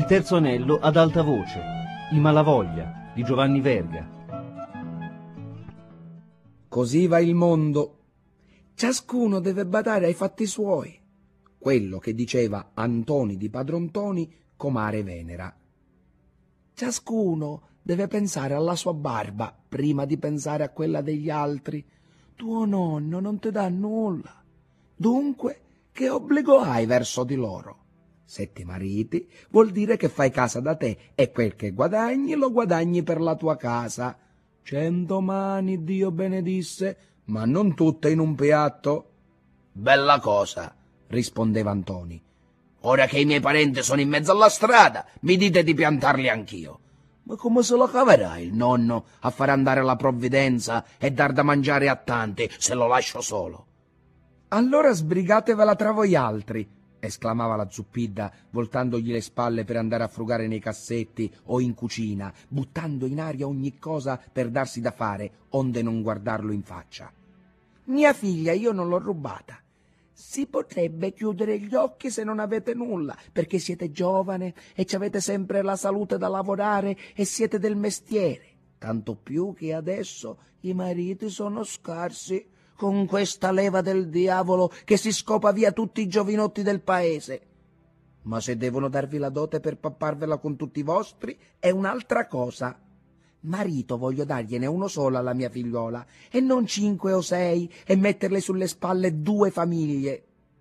terzo anello ad alta voce, I Malavoglia di Giovanni Verga. Così va il mondo. Ciascuno deve badare ai fatti suoi. Quello che diceva Antoni di Padrontoni, comare Venera. Ciascuno deve pensare alla sua barba prima di pensare a quella degli altri. Tuo nonno non ti dà nulla. Dunque, che obbligo hai verso di loro? Se ti mariti, vuol dire che fai casa da te e quel che guadagni lo guadagni per la tua casa. 100 mani Dio benedisse, ma non tutte in un piatto. Bella cosa, rispondeva Antoni. Ora che i miei parenti sono in mezzo alla strada, mi dite di piantarli anch'io. Ma come se lo caverà il nonno a far andare la provvidenza e dar da mangiare a tanti se lo lascio solo? Allora sbrigatevela tra voi altri, esclamava la Zuppidda, voltandogli le spalle per andare a frugare nei cassetti o in cucina, buttando in aria ogni cosa per darsi da fare, onde non guardarlo in faccia. Mia figlia io non l'ho rubata. Si potrebbe chiudere gli occhi se non avete nulla, perché siete giovane e ci avete sempre la salute da lavorare e siete del mestiere. Tanto più che adesso i mariti sono scarsi, con questa leva del diavolo che si scopa via tutti i giovinotti del paese. Ma se devono darvi la dote per papparvela con tutti i vostri, è un'altra cosa. Marito voglio dargliene uno solo alla mia figliuola, e non 5 o 6, e metterle sulle spalle 2 famiglie.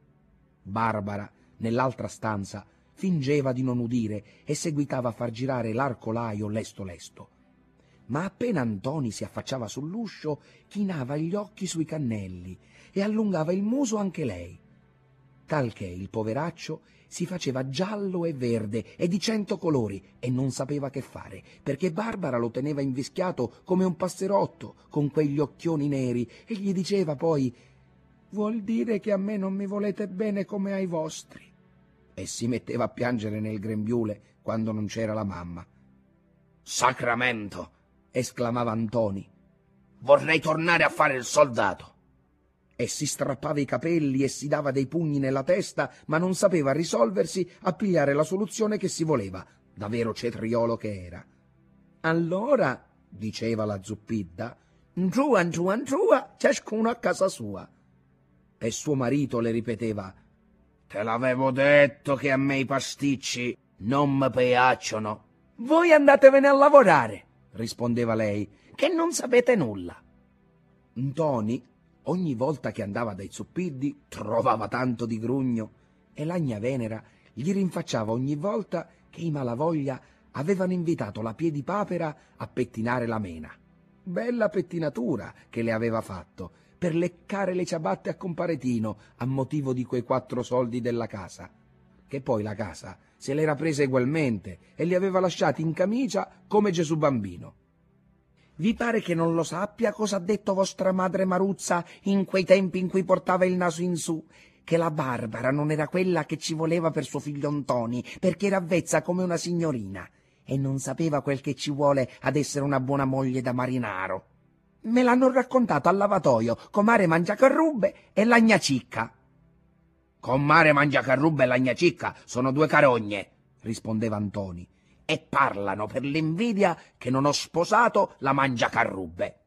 Barbara, nell'altra stanza, fingeva di non udire e seguitava a far girare l'arcolaio lesto lesto. Ma appena Antoni si affacciava sull'uscio, chinava gli occhi sui cannelli e allungava il muso anche lei, talché il poveraccio si faceva giallo e verde e di 100 colori e non sapeva che fare, perché Barbara lo teneva invischiato come un passerotto con quegli occhioni neri e gli diceva poi: «Vuol dire che a me non mi volete bene come ai vostri», e si metteva a piangere nel grembiule quando non c'era la mamma. «Sacramento!» esclamava Antoni. «Vorrei tornare a fare il soldato!» E si strappava i capelli e si dava dei pugni nella testa, ma non sapeva risolversi a pigliare la soluzione che si voleva, da vero cetriolo che era. «Allora», diceva la Zuppidda, «ngiua, ciascuno a casa sua». E suo marito le ripeteva: «Te l'avevo detto che a me i pasticci non mi piacciono». «Voi andatevene a lavorare», rispondeva lei, «che non sapete nulla». Ntoni, ogni volta che andava dai Zuppiddi, trovava tanto di grugno, e la gnà Venera gli rinfacciava ogni volta che i Malavoglia avevano invitato la Piedipapera a pettinare la mena. Bella pettinatura che le aveva fatto, per leccare le ciabatte a compare Tino a motivo di quei 4 soldi della casa, che poi la casa se l'era presa ugualmente e li aveva lasciati in camicia come Gesù bambino. Vi pare che non lo sappia cosa ha detto vostra madre Maruzza in quei tempi in cui portava il naso in su? Che la Barbara non era quella che ci voleva per suo figlio Ntoni, perché era avvezza come una signorina e non sapeva quel che ci vuole ad essere una buona moglie da marinaro. Me l'hanno raccontato al lavatoio comare Mangiacarrubbe e la gnà Cicca. «Comare Mangiacarrubbe e la gnà Cicca sono 2 carogne», rispondeva Antoni, «e parlano per l'invidia che non ho sposato la Mangiacarrubbe».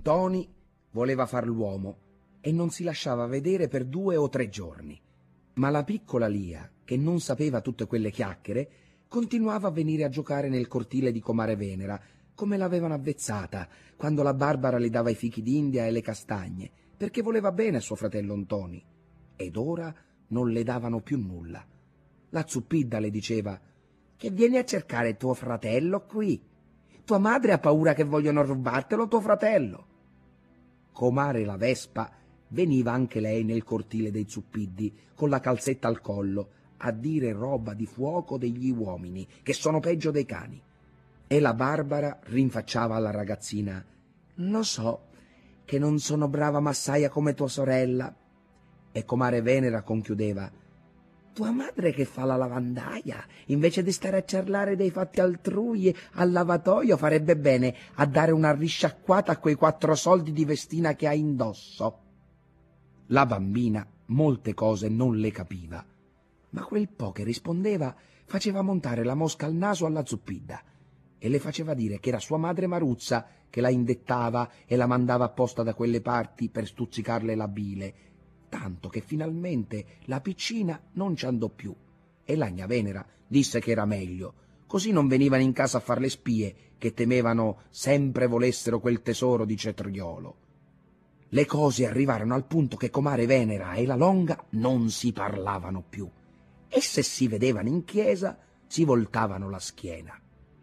Ntoni voleva far l'uomo e non si lasciava vedere per 2 o 3 giorni. Ma la piccola Lia, che non sapeva tutte quelle chiacchiere, continuava a venire a giocare nel cortile di comare Venera, come l'avevano avvezzata, quando la Barbara le dava i fichi d'India e le castagne, perché voleva bene a suo fratello Ntoni. Ed ora non le davano più nulla. La Zuppidda le diceva: «Che vieni a cercare tuo fratello qui? Tua madre ha paura che vogliono rubartelo tuo fratello». Comare la Vespa veniva anche lei nel cortile dei Zuppiddi, con la calzetta al collo, a dire roba di fuoco degli uomini, che sono peggio dei cani. E la Barbara rinfacciava alla ragazzina: «Lo so che non sono brava massaia come tua sorella». E comare Venera conchiudeva: «Tua madre che fa la lavandaia, invece di stare a ciarlare dei fatti altrui al lavatoio, farebbe bene a dare una risciacquata a quei 4 soldi di vestina che ha indosso». La bambina molte cose non le capiva, ma quel po' che rispondeva faceva montare la mosca al naso alla Zuppidda e le faceva dire che era sua madre Maruzza che la indettava e la mandava apposta da quelle parti per stuzzicarle la bile, tanto che finalmente la piccina non ci andò più e la gnà Venera disse che era meglio, così non venivano in casa a far le spie che temevano sempre volessero quel tesoro di cetriolo. Le cose arrivarono al punto che comare Venera e la Longa non si parlavano più e se si vedevano in chiesa si voltavano la schiena.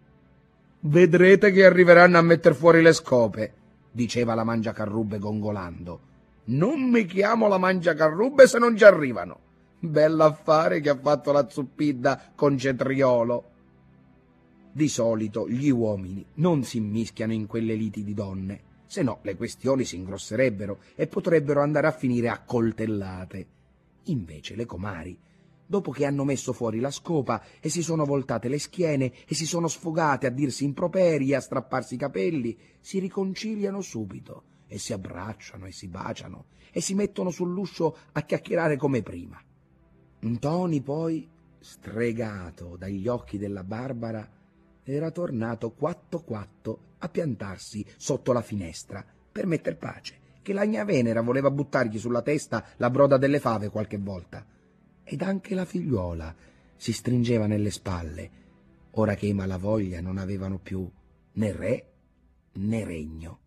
«Vedrete che arriveranno a metter fuori le scope», diceva la Mangiacarrubbe gongolando. «Non mi chiamo la Mangiacarrubbe se non ci arrivano. Bell'affare che ha fatto la Zuppidda con cetriolo». Di solito gli uomini non si immischiano in quelle liti di donne, se no le questioni si ingrosserebbero e potrebbero andare a finire a coltellate. Invece le comari, dopo che hanno messo fuori la scopa e si sono voltate le schiene e si sono sfogate a dirsi improperi e a strapparsi i capelli, si riconciliano subito e si abbracciano e si baciano e si mettono sull'uscio a chiacchierare come prima. Ntoni poi, stregato dagli occhi della Barbara, era tornato quatto quatto a piantarsi sotto la finestra per metter pace, che la gnà Venera voleva buttargli sulla testa la broda delle fave qualche volta. Ed anche la figliuola si stringeva nelle spalle, ora che i Malavoglia non avevano più né re né regno.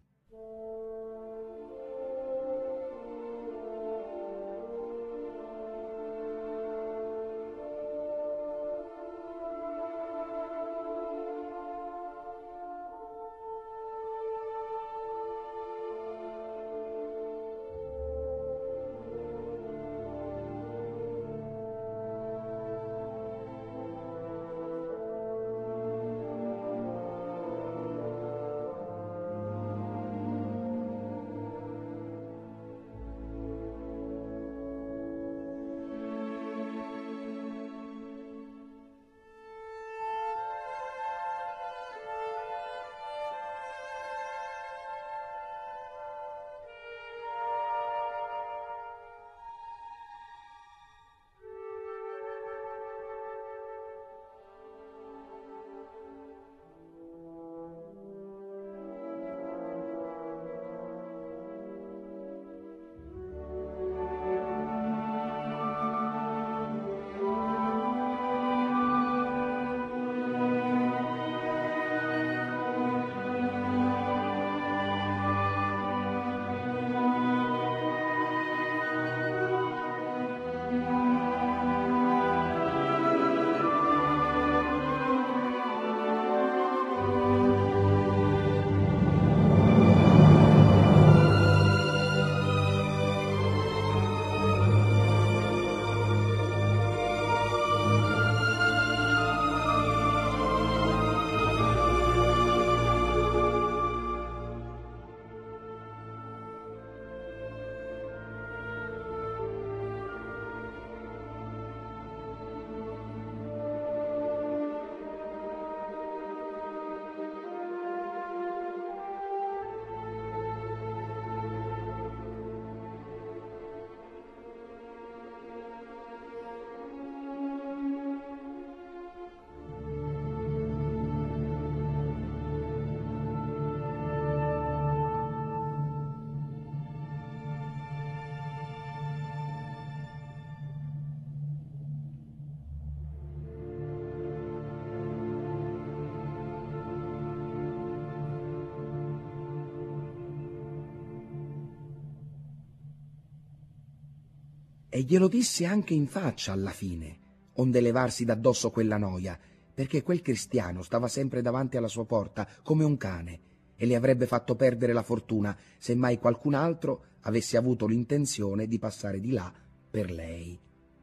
E glielo disse anche in faccia alla fine, onde levarsi d'addosso quella noia, perché quel cristiano stava sempre davanti alla sua porta come un cane e le avrebbe fatto perdere la fortuna se mai qualcun altro avesse avuto l'intenzione di passare di là per lei.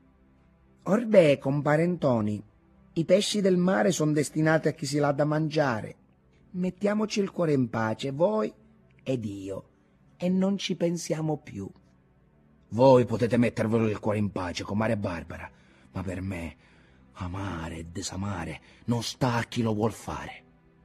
Orbè, compare Ntoni, i pesci del mare sono destinati a chi si l'ha da mangiare. Mettiamoci il cuore in pace, voi ed io, e non ci pensiamo più. Voi potete mettervelo il cuore in pace, comare Barbara, ma per me amare e desamare non sta a chi lo vuol fare.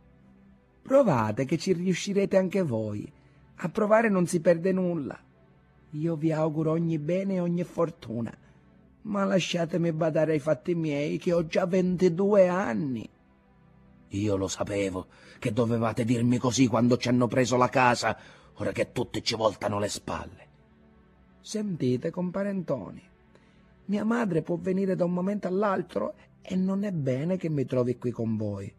Provate che ci riuscirete anche voi. A provare non si perde nulla. Io vi auguro ogni bene e ogni fortuna, ma lasciatemi badare ai fatti miei, che ho già 22 anni. Io lo sapevo che dovevate dirmi così quando ci hanno preso la casa, ora che tutti ci voltano le spalle. Sentite, compare Ntoni, mia madre può venire da un momento all'altro e non è bene che mi trovi qui con voi.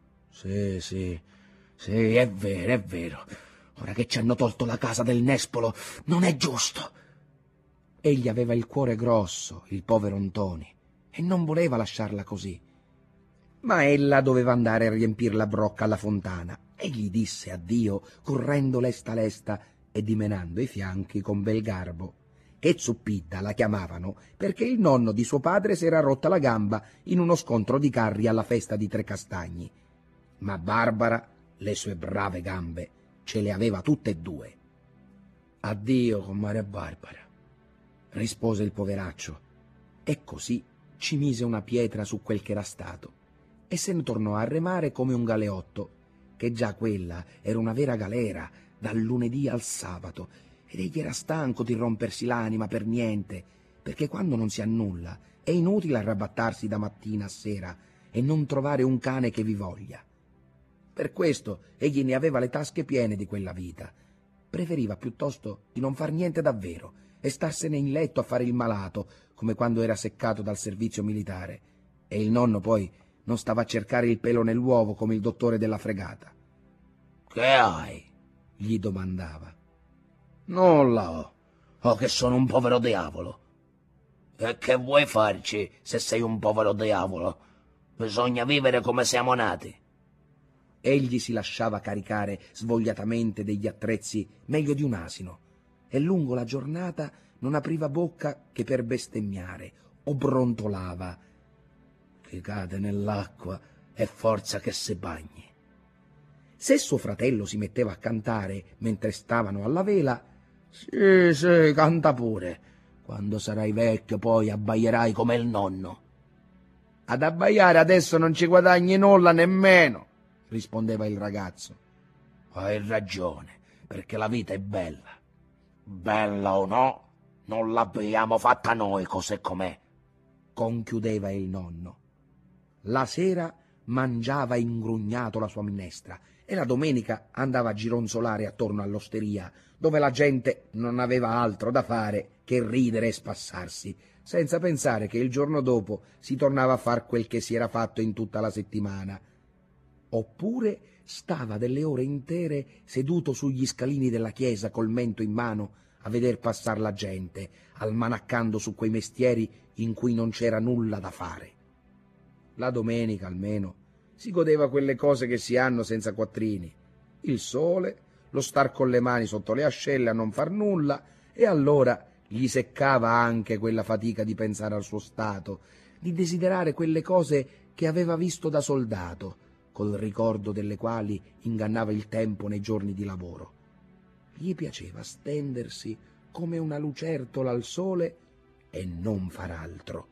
Sì, è vero, è vero. Ora che ci hanno tolto la casa del nespolo, non è giusto. Egli aveva il cuore grosso, il povero Ntoni, e non voleva lasciarla così. Ma ella doveva andare a riempir la brocca alla fontana e gli disse addio, correndo lesta lesta e dimenando i fianchi con bel garbo, che Zuppidda la chiamavano perché il nonno di suo padre s'era rotta la gamba in uno scontro di carri alla festa di Trecastagni. Ma Barbara le sue brave gambe ce le aveva tutte e due. Addio, comare Barbara, rispose il poveraccio, e così ci mise una pietra su quel che era stato e se ne tornò a remare come un galeotto, che già quella era una vera galera dal lunedì al sabato, ed egli era stanco di rompersi l'anima per niente, perché quando non si ha nulla è inutile arrabattarsi da mattina a sera e non trovare un cane che vi voglia. Per questo egli ne aveva le tasche piene di quella vita. Preferiva piuttosto di non far niente davvero e starsene in letto a fare il malato, come quando era seccato dal servizio militare, e il nonno poi non stava a cercare il pelo nell'uovo come il dottore della fregata. «Che hai?» gli domandava. «Nulla ho che sono un povero diavolo». «E che vuoi farci se sei un povero diavolo? Bisogna vivere come siamo nati». Egli si lasciava caricare svogliatamente degli attrezzi meglio di un asino e lungo la giornata non apriva bocca che per bestemmiare o brontolava. Chi cade nell'acqua è forza che si bagni. Se suo fratello si metteva a cantare mentre stavano alla vela, sì, canta pure. Quando sarai vecchio poi abbaierai come il nonno. Ad abbaiare adesso non ci guadagni nulla nemmeno, rispondeva il ragazzo. Hai ragione, perché la vita è bella. Bella o no, non l'abbiamo fatta noi cos'è com'è, conchiudeva il nonno. La sera mangiava ingrugnato la sua minestra e la domenica andava a gironzolare attorno all'osteria, dove la gente non aveva altro da fare che ridere e spassarsi, senza pensare che il giorno dopo si tornava a far quel che si era fatto in tutta la settimana. Oppure stava delle ore intere seduto sugli scalini della chiesa col mento in mano a veder passar la gente, almanaccando su quei mestieri in cui non c'era nulla da fare. La domenica, almeno, si godeva quelle cose che si hanno senza quattrini: il sole, lo star con le mani sotto le ascelle a non far nulla, e allora gli seccava anche quella fatica di pensare al suo stato, di desiderare quelle cose che aveva visto da soldato, col ricordo delle quali ingannava il tempo nei giorni di lavoro. Gli piaceva stendersi come una lucertola al sole e non far altro.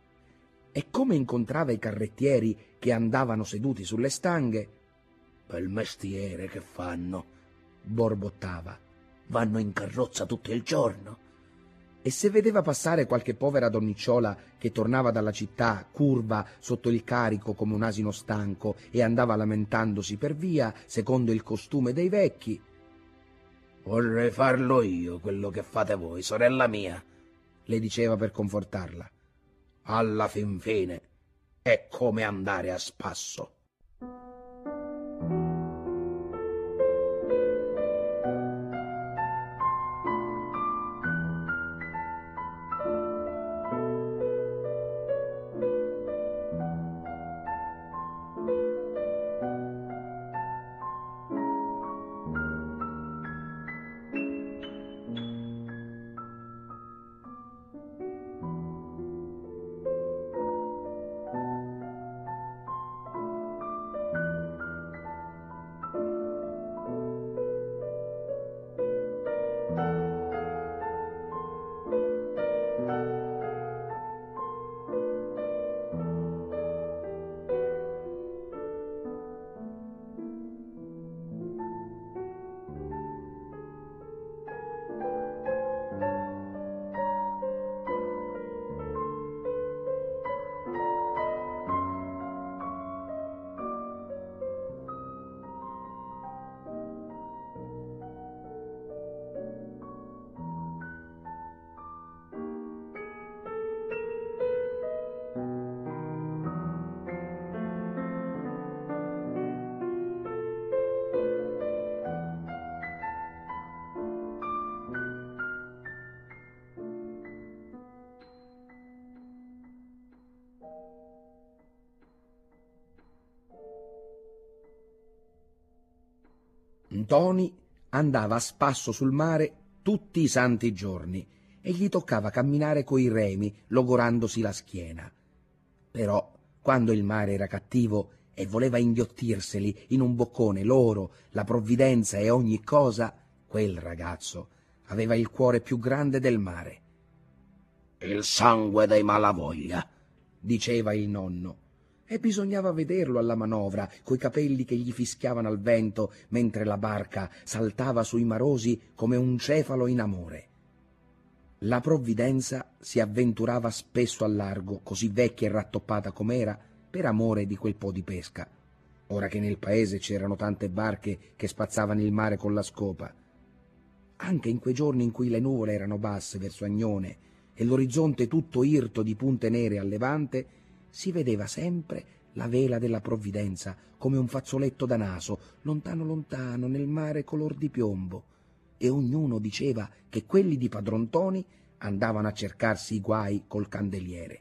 E come incontrava i carrettieri che andavano seduti sulle stanghe, «Bel mestiere che fanno», borbottava, «vanno in carrozza tutto il giorno». E se vedeva passare qualche povera donnicciola che tornava dalla città curva sotto il carico come un asino stanco e andava lamentandosi per via secondo il costume dei vecchi, «Vorrei farlo io quello che fate voi, sorella mia», le diceva per confortarla. «Alla fin fine è come andare a spasso». Ntoni andava a spasso sul mare tutti i santi giorni e gli toccava camminare coi remi, logorandosi la schiena. Però, quando il mare era cattivo e voleva inghiottirseli in un boccone l'oro, la provvidenza e ogni cosa, quel ragazzo aveva il cuore più grande del mare. «Il sangue dei Malavoglia», diceva il nonno, e bisognava vederlo alla manovra, coi capelli che gli fischiavano al vento, mentre la barca saltava sui marosi come un cefalo in amore. La provvidenza si avventurava spesso al largo, così vecchia e rattoppata com'era, per amore di quel po' di pesca, ora che nel paese c'erano tante barche che spazzavano il mare con la scopa. Anche in quei giorni in cui le nuvole erano basse verso Agnone e l'orizzonte tutto irto di punte nere a levante, si vedeva sempre la vela della provvidenza come un fazzoletto da naso, lontano lontano nel mare color di piombo, e ognuno diceva che quelli di Padron Ntoni andavano a cercarsi i guai col candeliere.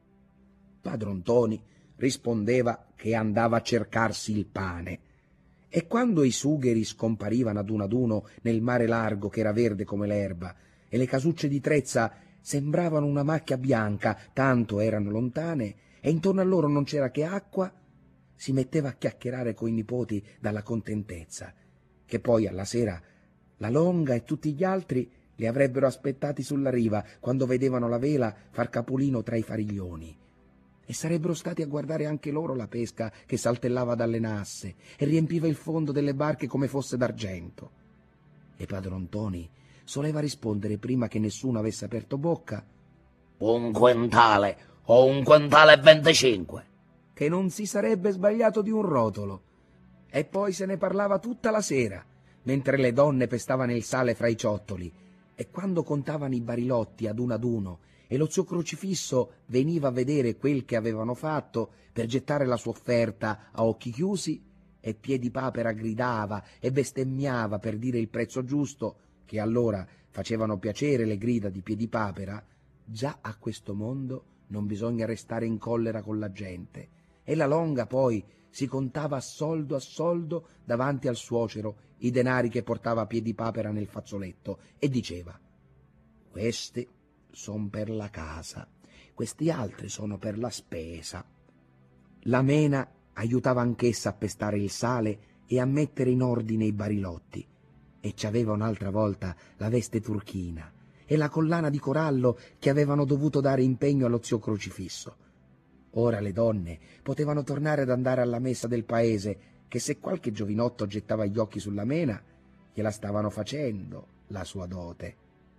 Padron Ntoni rispondeva che andava a cercarsi il pane, e quando i sugheri scomparivano ad uno nel mare largo che era verde come l'erba e le casucce di Trezza sembravano una macchia bianca, tanto erano lontane, e intorno a loro non c'era che acqua, si metteva a chiacchierare coi nipoti dalla contentezza, che poi alla sera la Longa e tutti gli altri li avrebbero aspettati sulla riva quando vedevano la vela far capolino tra i fariglioni, e sarebbero stati a guardare anche loro la pesca che saltellava dalle nasse e riempiva il fondo delle barche come fosse d'argento. E Padron Ntoni soleva rispondere prima che nessuno avesse aperto bocca: «Un quintale o un quintale e 25», che non si sarebbe sbagliato di un rotolo. E poi se ne parlava tutta la sera, mentre le donne pestavano il sale fra i ciottoli, e quando contavano i barilotti ad uno e lo zio Crocifisso veniva a vedere quel che avevano fatto per gettare la sua offerta a occhi chiusi, e Piedipapera gridava e bestemmiava per dire il prezzo giusto, che allora facevano piacere le grida di Piedipapera, già a questo mondo non bisogna restare in collera con la gente, e la Longa poi si contava a soldo davanti al suocero i denari che portava Piedipapera nel fazzoletto e diceva: «Questi son per la casa, questi altri sono per la spesa». La Mena aiutava anch'essa a pestare il sale e a mettere in ordine i barilotti, e ci aveva un'altra volta la veste turchina e la collana di corallo che avevano dovuto dare impegno allo zio Crocifisso. Ora le donne potevano tornare ad andare alla messa del paese, che se qualche giovinotto gettava gli occhi sulla Mena, gliela stavano facendo la sua dote.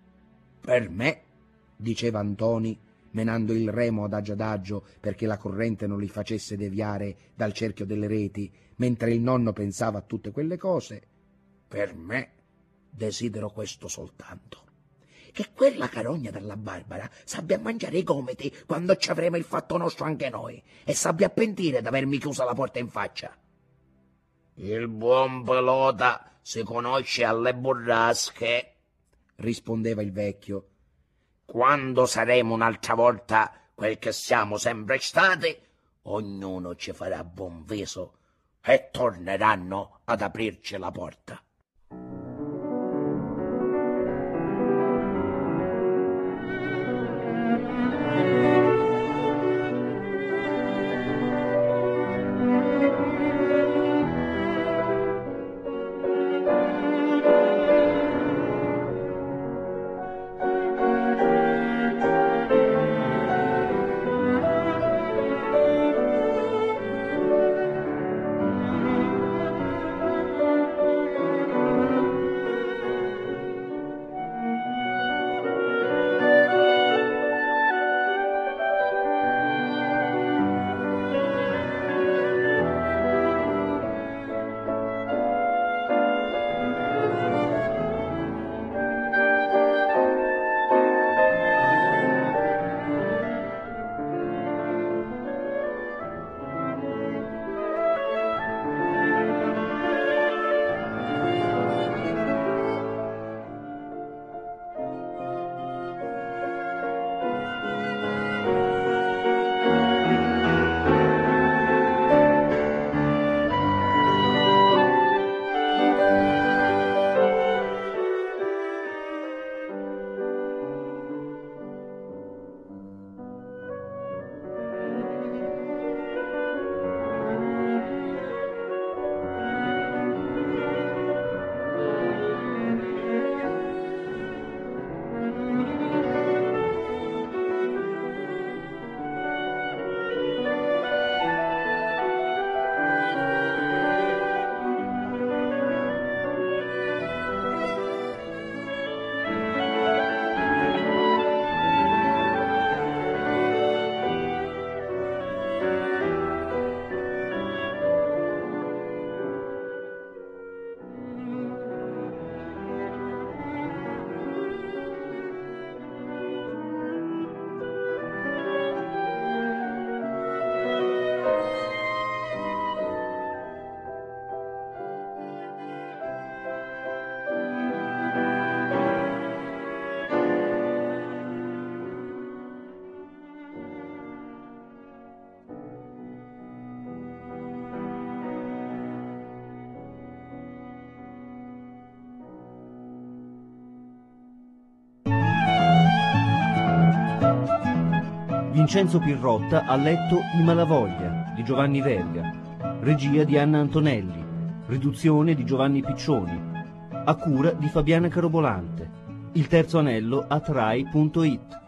«Per me», diceva Ntoni, menando il remo adagio perché la corrente non li facesse deviare dal cerchio delle reti, mentre il nonno pensava a tutte quelle cose, «per me desidero questo soltanto, che quella carogna della Barbara sappia mangiare i gomiti quando ci avremo il fatto nostro anche noi, e sappia pentire d'avermi chiusa la porta in faccia». «Il buon Pelota si conosce alle burrasche», rispondeva il vecchio. «Quando saremo un'altra volta quel che siamo sempre stati, ognuno ci farà buon viso e torneranno ad aprirci la porta». Vincenzo Pirrotta ha letto I Malavoglia di Giovanni Verga, regia di Anna Antonelli, riduzione di Giovanni Piccioni, a cura di Fabiana Carobolante. Il terzo anello a Trai.it.